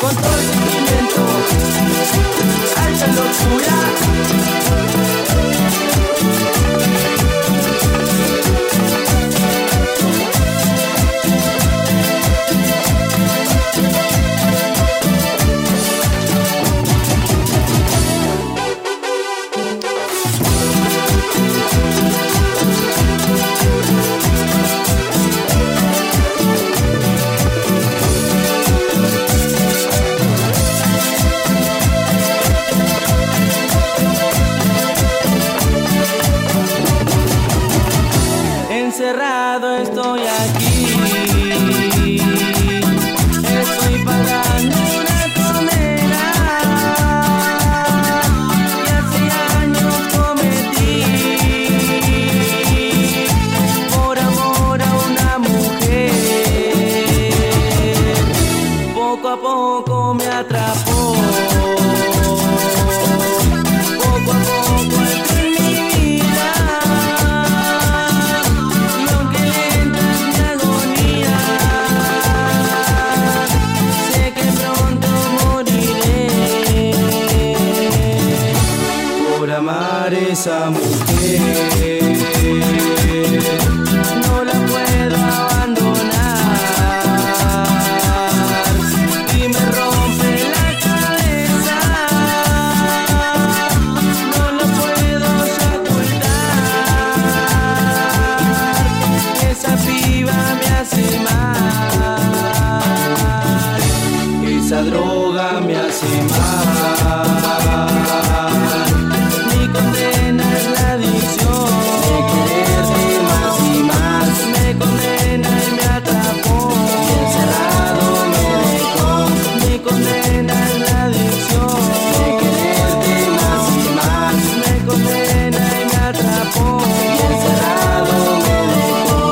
todo el sentimiento, alta locura. Encerrado estoy aquí, estoy pagando una condena que hace años cometí por amor a una mujer. Poco a poco me atrapó, poco a poco entró en mi vida. Amar esa mujer, no la puedo abandonar y me rompe la cabeza, no la puedo ya ocultar, esa piba me hace mal, esa droga me hace mal. Mi condena es la adicción de quererte más y más. Me condena y me atrapó y encerrado me dejó. Mi condena es la adicción de quererte más y más. Me condena y me atrapó y encerrado me dejó.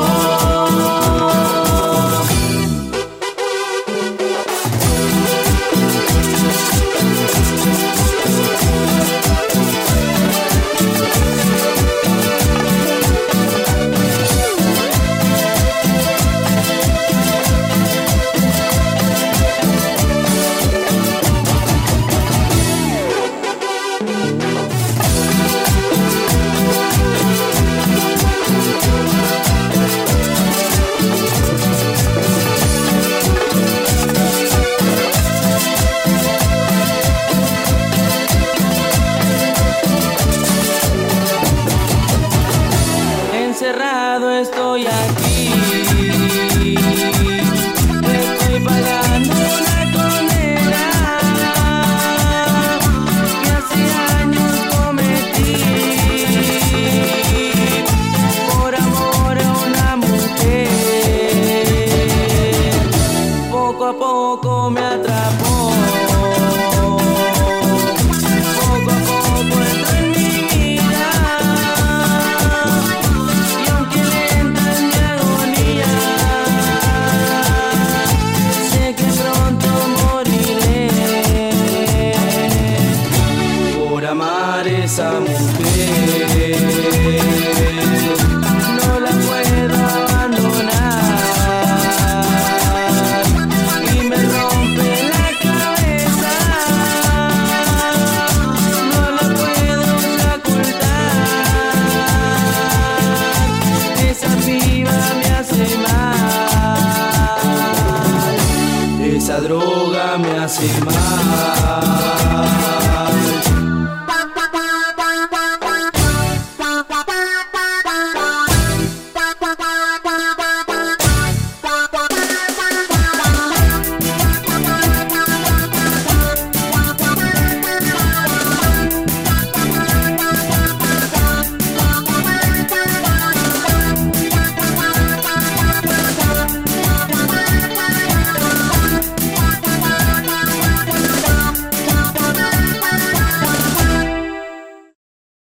Encerrado estoy aquí, estoy pagando una condena que hace años cometí por amor a una mujer. Poco a poco me atrapó, poco a poco entró en mi vida. Amar esa mujer, no la puedo abandonar y me rompe la cabeza, no la puedo ya ocultar, esa piba me hace mal, esa droga me hace mal.